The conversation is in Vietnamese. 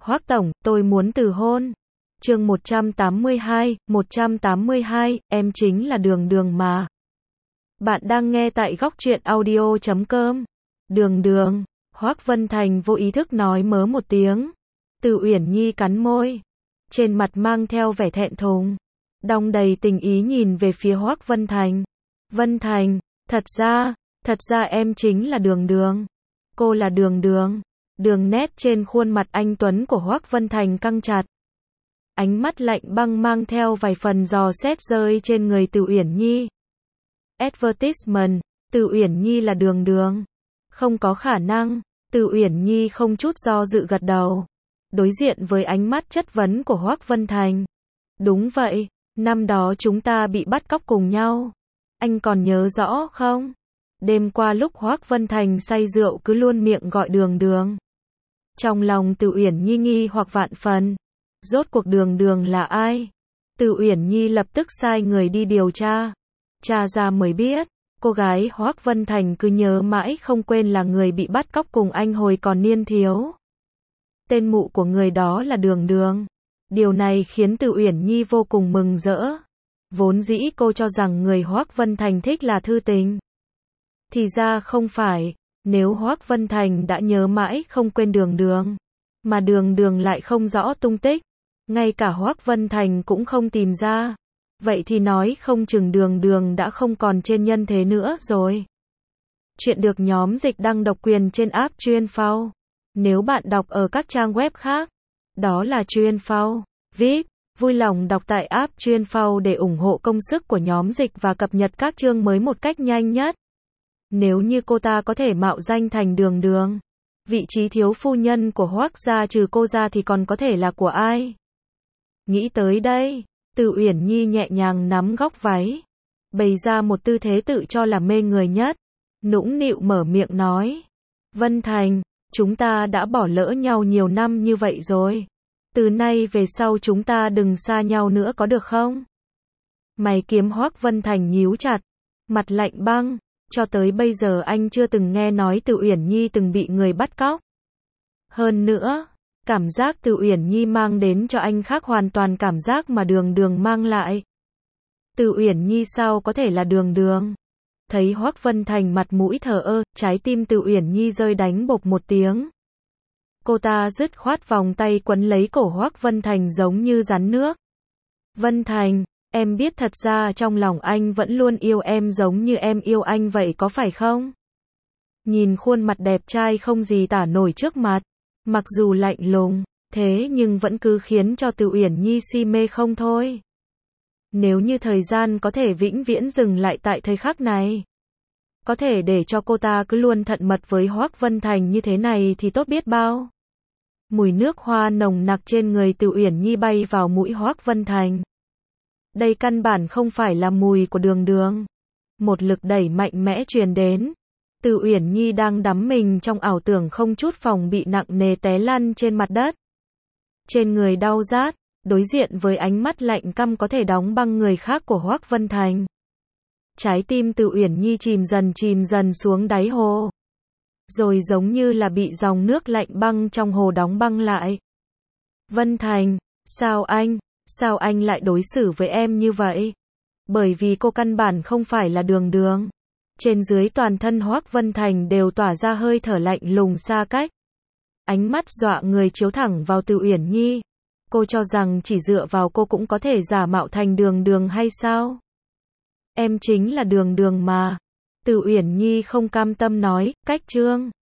Hoác tổng, tôi muốn từ hôn. Chương 182, em chính là Đường Đường mà. Bạn đang nghe tại góc truyện audio.com. Đường Đường, Hoác Vân Thành vô ý thức nói mớ một tiếng. Từ Uyển Nhi cắn môi, trên mặt mang theo vẻ thẹn thùng, đong đầy tình ý nhìn về phía Hoác Vân Thành. Vân Thành, thật ra em chính là Đường Đường. Cô là Đường Đường. Đường nét trên khuôn mặt anh tuấn của Hoác Vân Thành căng chặt. Ánh mắt lạnh băng mang theo vài phần dò xét rơi trên người Từ Uyển Nhi. Advertisement, Từ Uyển Nhi là Đường Đường. Không có khả năng. Từ Uyển Nhi không chút do dự gật đầu, đối diện với ánh mắt chất vấn của Hoác Vân Thành. Đúng vậy, năm đó chúng ta bị bắt cóc cùng nhau. Anh còn nhớ rõ không? Đêm qua lúc Hoác Vân Thành say rượu cứ luôn miệng gọi Đường Đường. Trong lòng Từ Uyển Nhi nghi hoặc vạn phần. Rốt cuộc Đường Đường là ai? Từ Uyển Nhi lập tức sai người đi điều tra. Tra ra mới biết, cô gái Hoác Vân Thành cứ nhớ mãi không quên là người bị bắt cóc cùng anh hồi còn niên thiếu. Tên mụ của người đó là Đường Đường. Điều này khiến Từ Uyển Nhi vô cùng mừng rỡ. Vốn dĩ cô cho rằng người Hoác Vân Thành thích là Thư Tình. Thì ra không phải, nếu Hoác Vân Thành đã nhớ mãi không quên Đường Đường, mà Đường Đường lại không rõ tung tích, ngay cả Hoác Vân Thành cũng không tìm ra, vậy thì nói không chừng Đường Đường đã không còn trên nhân thế nữa rồi. Chuyện được nhóm dịch đăng độc quyền trên app Chuyên.Phao. Nếu bạn đọc ở các trang web khác, đó là Chuyên.Phao, VIP, vui lòng đọc tại app Chuyên.Phao để ủng hộ công sức của nhóm dịch và cập nhật các chương mới một cách nhanh nhất. Nếu như cô ta có thể mạo danh thành Đường Đường, vị trí thiếu phu nhân của Hoác gia trừ cô ra thì còn có thể là của ai? Nghĩ tới đây, Từ Uyển Nhi nhẹ nhàng nắm góc váy, bày ra một tư thế tự cho là mê người nhất, nũng nịu mở miệng nói. Vân Thành, chúng ta đã bỏ lỡ nhau nhiều năm như vậy rồi. Từ nay về sau chúng ta đừng xa nhau nữa có được không? Mày kiếm Hoác Vân Thành nhíu chặt, mặt lạnh băng. Cho tới bây giờ anh chưa từng nghe nói Từ Uyển Nhi từng bị người bắt cóc. Hơn nữa, cảm giác Từ Uyển Nhi mang đến cho anh khác hoàn toàn cảm giác mà Đường Đường mang lại. Từ Uyển Nhi sao có thể là Đường Đường? Thấy Hoác Vân Thành mặt mũi thờ ơ, trái tim Từ Uyển Nhi rơi đánh bộp một tiếng. Cô ta dứt khoát vòng tay quấn lấy cổ Hoác Vân Thành giống như rắn nước. Vân Thành, em biết thật ra trong lòng anh vẫn luôn yêu em giống như em yêu anh vậy có phải không? Nhìn khuôn mặt đẹp trai không gì tả nổi trước mặt, mặc dù lạnh lùng, thế nhưng vẫn cứ khiến cho Từ Uyển Nhi si mê không thôi. Nếu như thời gian có thể vĩnh viễn dừng lại tại thời khắc này, có thể để cho cô ta cứ luôn thận mật với Hoác Vân Thành như thế này thì tốt biết bao. Mùi nước hoa nồng nặc trên người Từ Uyển Nhi bay vào mũi Hoác Vân Thành. Đây căn bản không phải là mùi của Đường Đường. Một lực đẩy mạnh mẽ truyền đến. Từ Uyển Nhi đang đắm mình trong ảo tưởng không chút phòng bị nặng nề té lăn trên mặt đất. Trên người đau rát, đối diện với ánh mắt lạnh căm có thể đóng băng người khác của Hoác Vân Thành. Trái tim Từ Uyển Nhi chìm dần xuống đáy hồ. Rồi giống như là bị dòng nước lạnh băng trong hồ đóng băng lại. Vân Thành, sao anh lại đối xử với em như vậy? Bởi vì cô căn bản không phải là Đường Đường. Trên dưới toàn thân Hoác Vân Thành đều tỏa ra hơi thở lạnh lùng xa cách. Ánh mắt dọa người chiếu thẳng vào Từ Uyển Nhi. Cô cho rằng chỉ dựa vào cô cũng có thể giả mạo thành Đường Đường hay sao? Em chính là Đường Đường mà. Từ Uyển Nhi không cam tâm nói, cách chương.